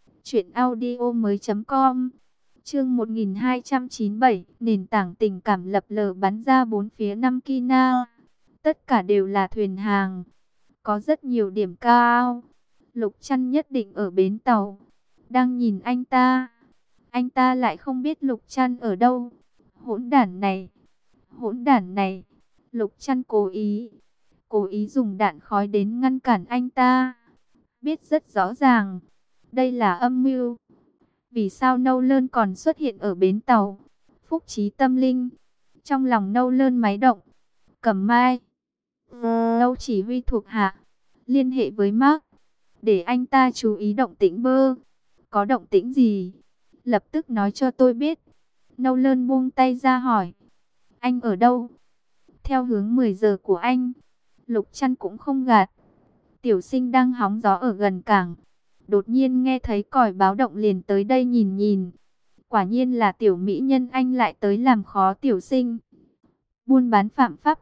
truyệnaudiomoi.com. Chương 1297, nền tảng tình cảm lập lờ bắn ra bốn phía năm kina. Tất cả đều là thuyền hàng, có rất nhiều điểm cao. Lục Trăn nhất định ở bến tàu, đang nhìn anh ta. Anh ta lại không biết Lục Trăn ở đâu. Hỗn đản này, hỗn đản này. Lục Trăn cố ý dùng đạn khói đến ngăn cản anh ta. Biết rất rõ ràng, đây là âm mưu. Vì sao Nâu Lơn còn xuất hiện ở bến tàu? Phúc trí tâm linh. Trong lòng Nâu Lơn máy động. Cẩm Mai, Nâu chỉ huy thuộc hạ, liên hệ với Mark, để anh ta chú ý động tĩnh bơ. Có động tĩnh gì, lập tức nói cho tôi biết. Nâu Lơn buông tay ra hỏi, anh ở đâu? Theo hướng 10 giờ của anh. Lục Trăn cũng không gạt. Tiểu sinh đang hóng gió ở gần cảng. Đột nhiên nghe thấy còi báo động liền tới đây nhìn nhìn. Quả nhiên là tiểu mỹ nhân anh lại tới làm khó tiểu sinh. Buôn bán phạm pháp.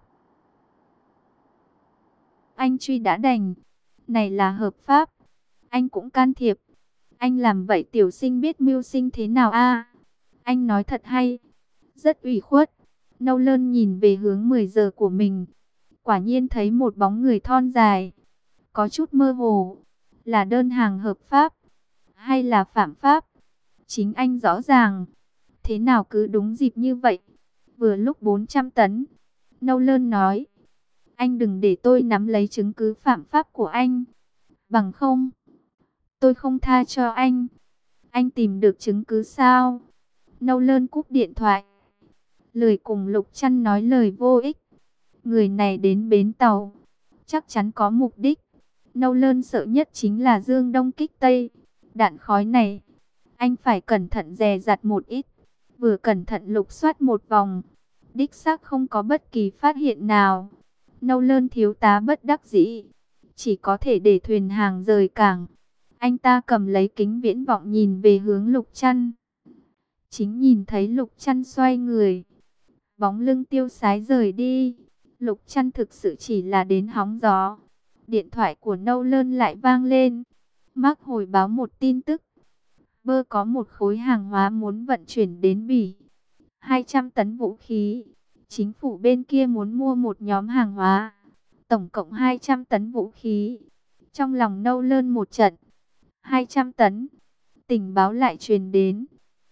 Anh truy đã đành. Này là hợp pháp. Anh cũng can thiệp. Anh làm vậy tiểu sinh biết mưu sinh thế nào a? Anh nói thật hay. Rất ủy khuất. Nâu Lơn nhìn về hướng 10 giờ của mình. Quả nhiên thấy một bóng người thon dài. Có chút mơ hồ. Là đơn hàng hợp pháp. Hay là phạm pháp? Chính anh rõ ràng. Thế nào cứ đúng dịp như vậy. Vừa lúc 400 tấn. Nâu Lơn nói. Anh đừng để tôi nắm lấy chứng cứ phạm pháp của anh. Bằng không, tôi không tha cho anh. Anh tìm được chứng cứ sao? Nâu Lơn cúp điện thoại. Lười cùng Lục Trăn nói lời vô ích. Người này đến bến tàu. Chắc chắn có mục đích. Nâu Lơn sợ nhất chính là dương đông kích tây. Đạn khói này, anh phải cẩn thận dè dặt một ít. Vừa cẩn thận lục soát một vòng. Đích xác không có bất kỳ phát hiện nào. Nâu Lơn thiếu tá bất đắc dĩ. Chỉ có thể để thuyền hàng rời cảng. Anh ta cầm lấy kính viễn vọng nhìn về hướng Lục Trăn. Chính nhìn thấy Lục Trăn xoay người. Bóng lưng tiêu sái rời đi. Lục Trăn thực sự chỉ là đến hóng gió. Điện thoại của Nâu Lơn lại vang lên. Mark hồi báo một tin tức. Bơ có một khối hàng hóa muốn vận chuyển đến Bỉ. 200 tấn vũ khí. Chính phủ bên kia muốn mua một nhóm hàng hóa. Tổng cộng 200 tấn vũ khí. Trong lòng Nâu Lơn một trận. 200 tấn. Tình báo lại truyền đến.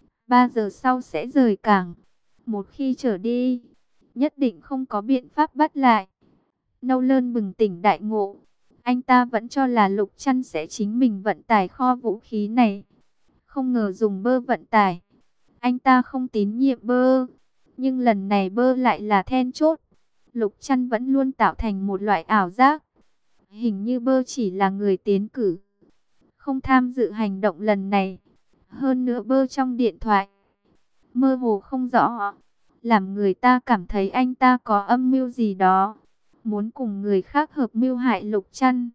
3 giờ sau sẽ rời cảng. Một khi trở đi, nhất định không có biện pháp bắt lại. Nâu Lơn bừng tỉnh đại ngộ. Anh ta vẫn cho là Lục Trăn sẽ chính mình vận tải kho vũ khí này. Không ngờ dùng Bơ vận tải. Anh ta không tín nhiệm Bơ. Nhưng lần này Bơ lại là then chốt. Lục Trăn vẫn luôn tạo thành một loại ảo giác. Hình như Bơ chỉ là người tiến cử. Không tham dự hành động lần này. Hơn nữa Bơ trong điện thoại. Mơ hồ không rõ. Làm người ta cảm thấy anh ta có âm mưu gì đó. Muốn cùng người khác hợp mưu hại Lục Trăn.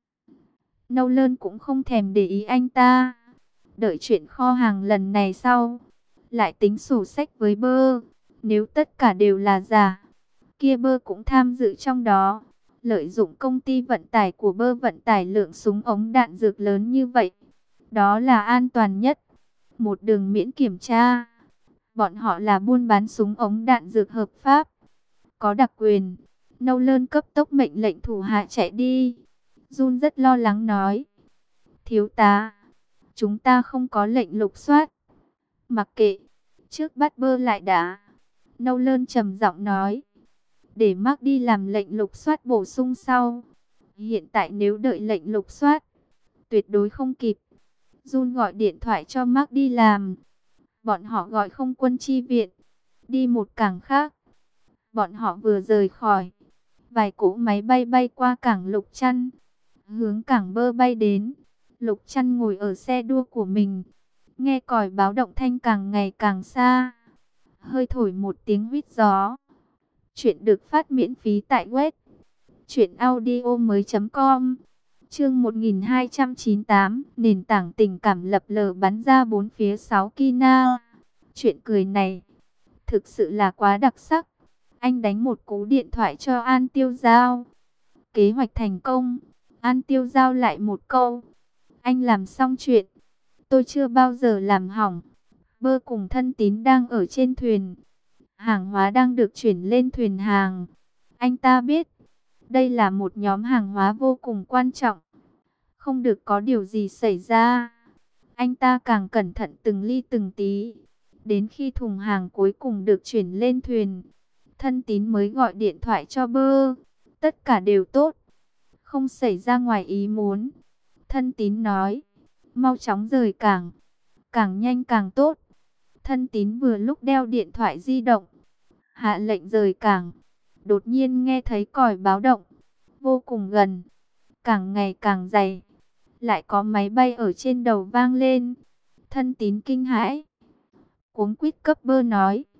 Nâu Lơn cũng không thèm để ý anh ta. Đợi chuyện kho hàng lần này sau. Lại tính sổ sách với Bơ. Nếu tất cả đều là giả. Kia Bơ cũng tham dự trong đó. Lợi dụng công ty vận tải của Bơ vận tải lượng súng ống đạn dược lớn như vậy. Đó là an toàn nhất. Một đường miễn kiểm tra. Bọn họ là buôn bán súng ống đạn dược hợp pháp. Có đặc quyền. Nâu Lơn cấp tốc mệnh lệnh thủ hạ chạy đi. Jun rất lo lắng nói. Thiếu tá, chúng ta không có lệnh lục soát. Mặc kệ, trước bắt Bơ lại đã. Nâu Lơn trầm giọng nói. Để Mark đi làm lệnh lục soát bổ sung sau. Hiện tại nếu đợi lệnh lục soát, tuyệt đối không kịp. Jun gọi điện thoại cho Mark đi làm. Bọn họ gọi không quân chi viện. Đi một cảng khác. Bọn họ vừa rời khỏi. Vài cỗ máy bay bay qua cảng Lục Trăn. Hướng cảng Bơ bay đến. Lục Trăn ngồi ở xe đua của mình. Nghe còi báo động thanh càng ngày càng xa. Hơi thổi một tiếng huýt gió. Chuyện được phát miễn phí tại web truyệnaudiomoi.com. Chương 1298, nền tảng tình cảm lập lờ bắn ra bốn phía 6 Kina. Chuyện cười này thực sự là quá đặc sắc. Anh đánh một cú điện thoại cho An Tiêu Giao. Kế hoạch thành công. An Tiêu Giao lại một câu. Anh làm xong chuyện. Tôi chưa bao giờ làm hỏng. Bơ cùng Thân Tín đang ở trên thuyền. Hàng hóa đang được chuyển lên thuyền hàng. Anh ta biết. Đây là một nhóm hàng hóa vô cùng quan trọng. Không được có điều gì xảy ra. Anh ta càng cẩn thận từng ly từng tí. Đến khi thùng hàng cuối cùng được chuyển lên thuyền. Thân Tín mới gọi điện thoại cho Bơ. Tất cả đều tốt. Không xảy ra ngoài ý muốn. Thân Tín nói. Mau chóng rời cảng. Càng nhanh càng tốt. Thân Tín vừa lúc đeo điện thoại di động. Hạ lệnh rời cảng. Đột nhiên nghe thấy còi báo động. Vô cùng gần. Càng ngày càng dày. Lại có máy bay ở trên đầu vang lên. Thân Tín kinh hãi. Cuống quýt cấp Bơ nói.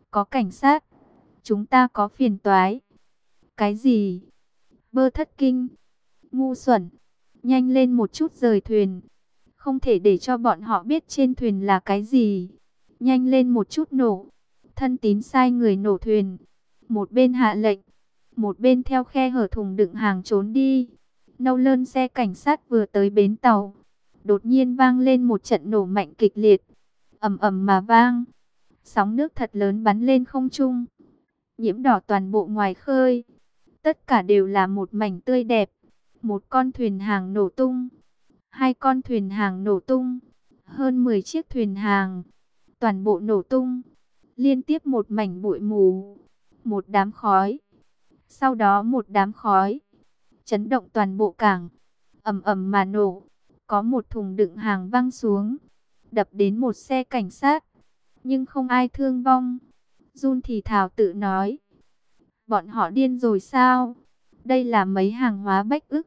Có cảnh sát. Chúng ta có phiền toái. Cái gì? Bơ thất kinh. Ngu xuẩn. Nhanh lên một chút rời thuyền. Không thể để cho bọn họ biết trên thuyền là cái gì. Nhanh lên một chút nổ. Thân tín sai người nổ thuyền. Một bên hạ lệnh, một bên theo khe hở thùng đựng hàng trốn đi. Nâu lơn xe cảnh sát vừa tới bến tàu, đột nhiên vang lên một trận nổ mạnh kịch liệt. Ầm ầm mà vang. Sóng nước thật lớn bắn lên không trung, nhiễm đỏ toàn bộ ngoài khơi. Tất cả đều là một mảnh tươi đẹp. Một con thuyền hàng nổ tung, hai con thuyền hàng nổ tung, hơn 10 chiếc thuyền hàng, toàn bộ nổ tung. Liên tiếp một mảnh bụi mù, một đám khói, sau đó một đám khói, chấn động toàn bộ cảng. Ầm ầm mà nổ, có một thùng đựng hàng văng xuống, đập đến một xe cảnh sát, nhưng không ai thương vong. Jun thì thào tự nói, bọn họ điên rồi sao? Đây là mấy hàng hóa bách ức.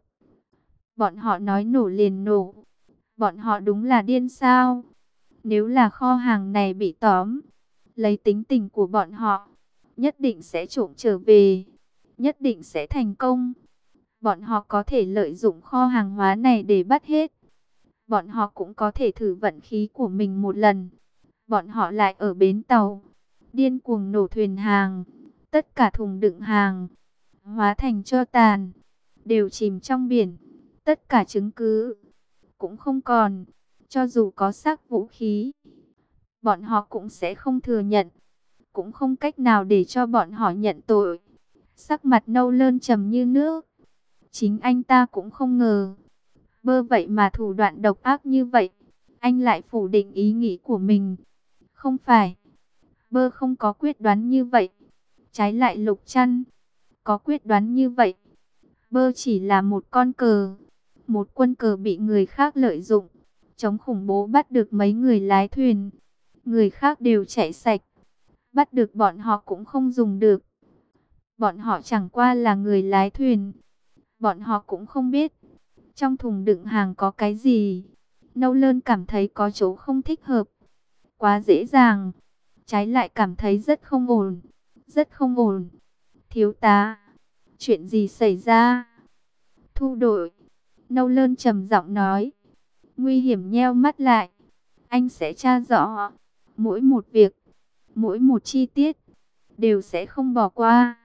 Bọn họ nói nổ liền nổ. Bọn họ đúng là điên sao? Nếu là kho hàng này bị tóm, lấy tính tình của bọn họ, nhất định sẽ trộm trở về, nhất định sẽ thành công. Bọn họ có thể lợi dụng kho hàng hóa này để bắt hết. Bọn họ cũng có thể thử vận khí của mình một lần. Bọn họ lại ở bến tàu, điên cuồng nổ thuyền hàng. Tất cả thùng đựng hàng hóa thành tro tàn, đều chìm trong biển. Tất cả chứng cứ cũng không còn. Cho dù có xác vũ khí, bọn họ cũng sẽ không thừa nhận, cũng không cách nào để cho bọn họ nhận tội. Sắc mặt nâu lơn trầm như nước. Chính anh ta cũng không ngờ, Bơ vậy mà thủ đoạn độc ác như vậy. Anh lại phủ định ý nghĩ của mình. Không phải, Bơ không có quyết đoán như vậy. Trái lại Lục Trăn có quyết đoán như vậy. Bơ chỉ là một con cờ, một quân cờ bị người khác lợi dụng. Chống khủng bố bắt được mấy người lái thuyền, người khác đều chạy sạch. Bắt được bọn họ cũng không dùng được. Bọn họ chẳng qua là người lái thuyền. Bọn họ cũng không biết trong thùng đựng hàng có cái gì. Nâu lơn cảm thấy có chỗ không thích hợp. Quá dễ dàng. Trái lại cảm thấy rất không ổn. Rất không ổn. Thiếu tá, chuyện gì xảy ra? Thu đội. Nâu lơn trầm giọng nói. Nguy hiểm nheo mắt lại. Anh sẽ tra rõ mỗi một việc, mỗi một chi tiết, đều sẽ không bỏ qua.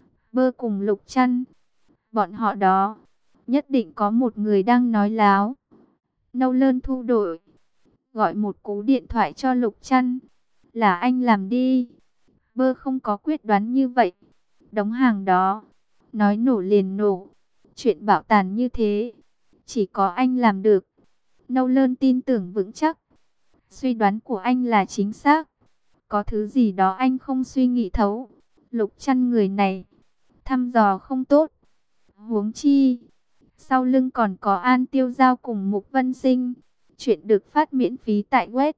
Bơ cùng Lục Trăn, bọn họ đó, nhất định có một người đang nói láo. Nâu lơn thu đội, gọi một cú điện thoại cho Lục Trăn. Là anh làm đi. Bơ không có quyết đoán như vậy. Đống hàng đó, nói nổ liền nổ. Chuyện bạo tàn như thế, chỉ có anh làm được. Nâu lơn tin tưởng vững chắc. Suy đoán của anh là chính xác. Có thứ gì đó anh không suy nghĩ thấu. Lục Trăn người này, thăm dò không tốt. Huống chi, sau lưng còn có An Tiêu Giao cùng Mục Vân Sinh. Chuyện được phát miễn phí tại web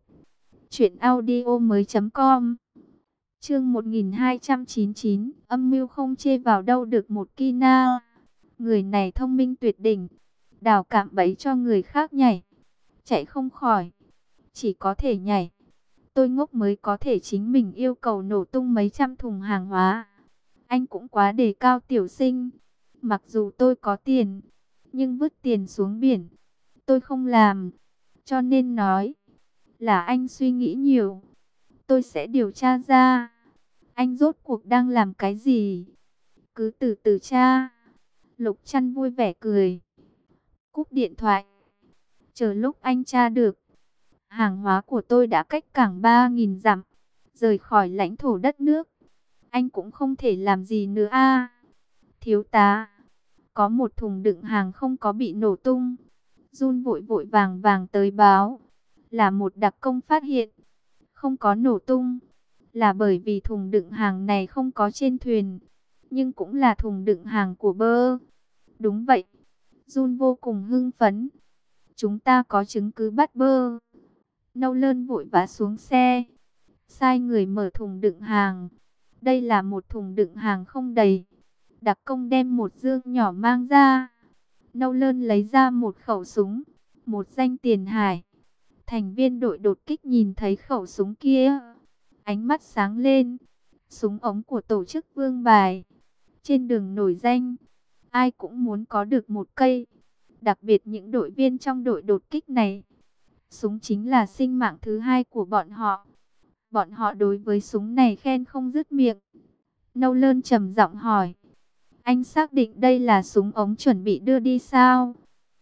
truyệnaudiomoi.com. Chương 1299, âm mưu không chê vào đâu được một Kina. Người này thông minh tuyệt đỉnh, đào cạm bẫy cho người khác nhảy, chạy không khỏi, chỉ có thể nhảy. Tôi ngốc mới có thể chính mình yêu cầu nổ tung mấy trăm thùng hàng hóa. Anh cũng quá đề cao tiểu sinh. Mặc dù tôi có tiền, nhưng vứt tiền xuống biển, tôi không làm. Cho nên nói, là anh suy nghĩ nhiều. Tôi sẽ điều tra ra, anh rốt cuộc đang làm cái gì. Cứ từ từ tra. Lục Trăn vui vẻ cười, cúp điện thoại. Chờ lúc anh tra được, hàng hóa của tôi đã cách cảng 3.000 dặm, rời khỏi lãnh thổ đất nước. Anh cũng không thể làm gì nữa a. Thiếu tá, có một thùng đựng hàng không có bị nổ tung. Jun vội vội vàng vàng tới báo. Là một đặc công phát hiện, không có nổ tung. Là bởi vì thùng đựng hàng này không có trên thuyền, nhưng cũng là thùng đựng hàng của Bơ. Đúng vậy. Jun vô cùng hưng phấn. Chúng ta có chứng cứ bắt Bơ. Nâu lơn vội vã xuống xe, sai người mở thùng đựng hàng. Đây là một thùng đựng hàng không đầy. Đặc công đem một dương nhỏ mang ra. Nâu lơn lấy ra một khẩu súng, một danh tiền hải. Thành viên đội đột kích nhìn thấy khẩu súng kia, ánh mắt sáng lên. Súng ống của tổ chức Vương Bài trên đường nổi danh, ai cũng muốn có được một cây. Đặc biệt những đội viên trong đội đột kích này, súng chính là sinh mạng thứ hai của bọn họ. Bọn họ đối với súng này khen không dứt miệng. Nolan trầm giọng hỏi, anh xác định đây là súng ống chuẩn bị đưa đi sao?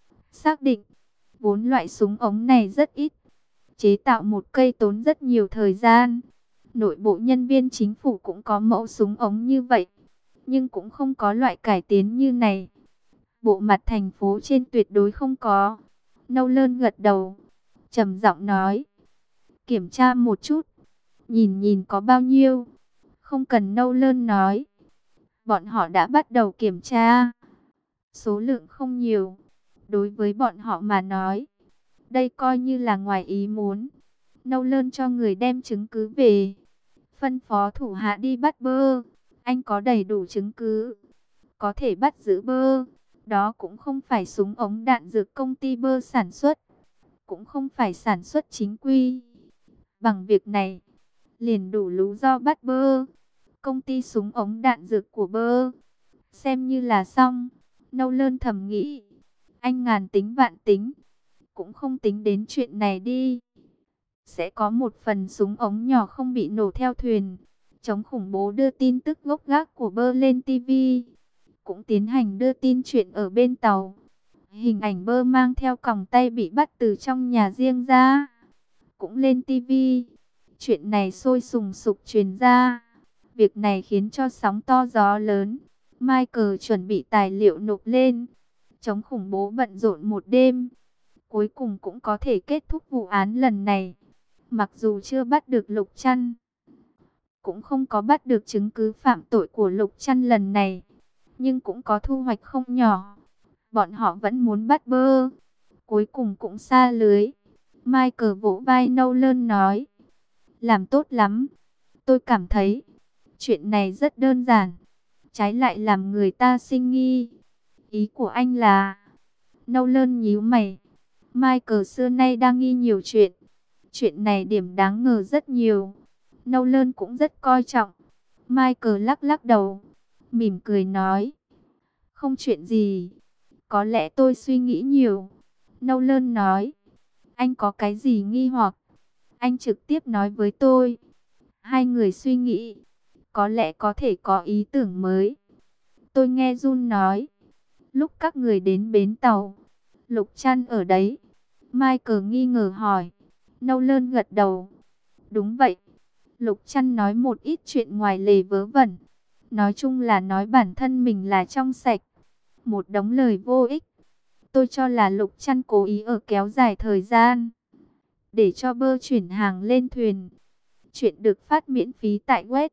Xác định. Vốn loại súng ống này rất ít, chế tạo một cây tốn rất nhiều thời gian. Nội bộ nhân viên chính phủ cũng có mẫu súng ống như vậy, nhưng cũng không có loại cải tiến như này. Bộ mặt thành phố trên tuyệt đối không có. Nolan gật đầu, trầm giọng nói, kiểm tra một chút, nhìn nhìn có bao nhiêu. Không cần Nolan nói, bọn họ đã bắt đầu kiểm tra. Số lượng không nhiều, đối với bọn họ mà nói, đây coi như là ngoài ý muốn. Nolan cho người đem chứng cứ về, phân phó thủ hạ đi bắt Bơ. Anh có đầy đủ chứng cứ, có thể bắt giữ Bơ. Đó cũng không phải súng ống đạn dược công ty Bơ sản xuất, cũng không phải sản xuất chính quy. Bằng việc này, liền đủ lý do bắt Bơ. Công ty súng ống đạn dược của Bơ xem như là xong. Nolan thầm nghĩ, anh ngàn tính vạn tính, cũng không tính đến chuyện này đi. Sẽ có một phần súng ống nhỏ không bị nổ theo thuyền. Chống khủng bố đưa tin tức gốc gác của Bơ lên TV, cũng tiến hành đưa tin chuyện ở bên tàu. Hình ảnh Bơ mang theo còng tay bị bắt từ trong nhà riêng ra, cũng lên TV. Chuyện này sôi sùng sục truyền ra. Việc này khiến cho sóng to gió lớn. Michael chuẩn bị tài liệu nộp lên. Chống khủng bố bận rộn một đêm, cuối cùng cũng có thể kết thúc vụ án lần này. Mặc dù chưa bắt được Lục Trăn, cũng không có bắt được chứng cứ phạm tội của Lục Trăn lần này, nhưng cũng có thu hoạch không nhỏ. Bọn họ vẫn muốn bắt Bơ, cuối cùng cũng sa lưới. Michael vỗ vai Nolan nói, làm tốt lắm. Tôi cảm thấy chuyện này rất đơn giản, trái lại làm người ta sinh nghi. Ý của anh là? Nolan nhíu mày. Michael xưa nay đang nghi nhiều chuyện. Chuyện này điểm đáng ngờ rất nhiều. Nolan cũng rất coi trọng. Michael lắc lắc đầu, mỉm cười nói, không chuyện gì. Có lẽ tôi suy nghĩ nhiều. Nolan nói, anh có cái gì nghi hoặc, anh trực tiếp nói với tôi. Hai người suy nghĩ, có lẽ có thể có ý tưởng mới. Tôi nghe Jun nói, lúc các người đến bến tàu, Lục Trăn ở đấy. Michael nghi ngờ hỏi. Nolan gật đầu, đúng vậy. Lục Trăn nói một ít chuyện ngoài lề vớ vẩn. Nói chung là nói bản thân mình là trong sạch. Một đống lời vô ích. Tôi cho là Lục Trăn cố ý ở kéo dài thời gian, để cho Bơ chuyển hàng lên thuyền. Chuyện được phát miễn phí tại web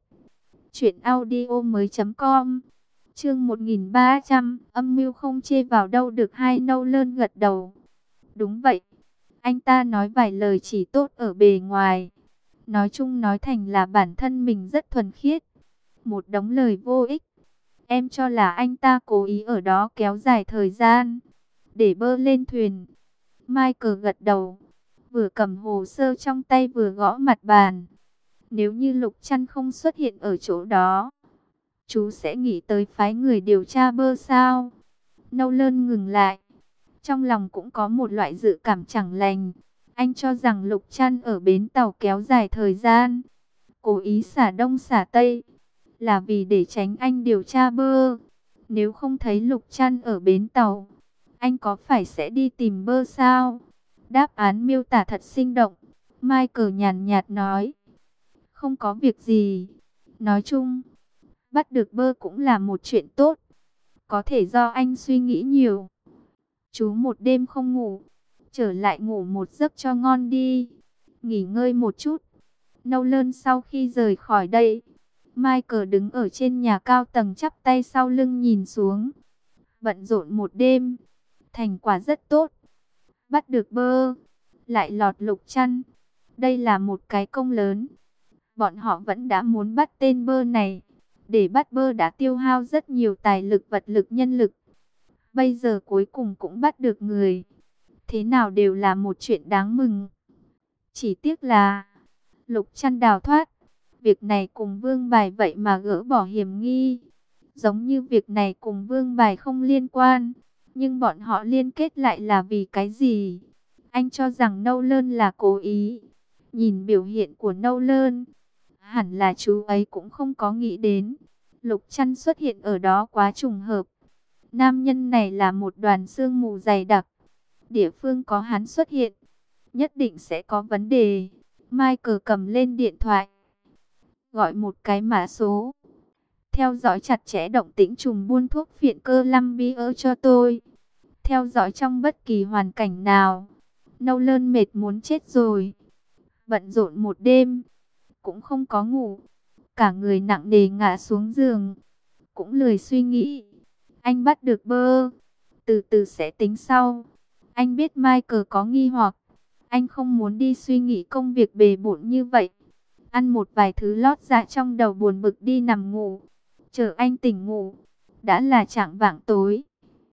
truyệnaudiomoi.com. Chương 1300, âm mưu không chê vào đâu được hai. Nolan gật đầu. Đúng vậy. Anh ta nói vài lời chỉ tốt ở bề ngoài. Nói chung nói thành là bản thân mình rất thuần khiết. Một đống lời vô ích. Em cho là anh ta cố ý ở đó kéo dài thời gian, để Bơ lên thuyền. Michael gật đầu, vừa cầm hồ sơ trong tay vừa gõ mặt bàn. Nếu như Lục Trăn không xuất hiện ở chỗ đó, chú sẽ nghĩ tới phái người điều tra Bơ sao? Nolan ngừng lại. Trong lòng cũng có một loại dự cảm chẳng lành. Anh cho rằng Lục Trăn ở bến tàu kéo dài thời gian, cố ý xả đông xả tây, là vì để tránh anh điều tra Bơ. Nếu không thấy Lục Trăn ở bến tàu, anh có phải sẽ đi tìm Bơ sao? Đáp án miêu tả thật sinh động. Michael nhàn nhạt nói, không có việc gì. Nói chung, bắt được Bơ cũng là một chuyện tốt. Có thể do anh suy nghĩ nhiều. Chú một đêm không ngủ, trở lại ngủ một giấc cho ngon đi. Nghỉ ngơi một chút. Nolan sau khi rời khỏi đây, Michael đứng ở trên nhà cao tầng chắp tay sau lưng nhìn xuống. Bận rộn một đêm, thành quả rất tốt. Bắt được Bơ, lại lọt Lục Trăn. Đây là một cái công lớn. Bọn họ vẫn đã muốn bắt tên Bơ này. Để bắt Bơ đã tiêu hao rất nhiều tài lực, vật lực, nhân lực. Bây giờ cuối cùng cũng bắt được người. Thế nào đều là một chuyện đáng mừng. Chỉ tiếc là Lục Trăn đào thoát, Việc này cùng Vương Bài vậy mà gỡ bỏ hiểm nghi. Giống như việc này cùng Vương Bài không liên quan. Nhưng bọn họ liên kết lại là vì cái gì? Anh cho rằng Nolan là cố ý. Nhìn biểu hiện của Nolan, hẳn là chú ấy cũng không có nghĩ đến. Lục Trăn xuất hiện ở đó quá trùng hợp. Nam nhân này là một đoàn sương mù dày đặc. Địa phương có hắn xuất hiện, nhất định sẽ có vấn đề. Michael cầm lên điện thoại, gọi một cái mã số. Theo dõi chặt chẽ động tĩnh trùm buôn thuốc phiện Columbia cho tôi. Theo dõi trong bất kỳ hoàn cảnh nào. Nolan mệt muốn chết rồi. Bận rộn một đêm, cũng không có ngủ. Cả người nặng nề ngã xuống giường, cũng lười suy nghĩ. Anh bắt được bơ, từ từ sẽ tính sau. Anh biết Michael có nghi hoặc. Anh không muốn đi suy nghĩ công việc bề bộn như vậy. Ăn một vài thứ lót dạ trong đầu buồn bực đi nằm ngủ. Chờ anh tỉnh ngủ, đã là chạng vạng tối.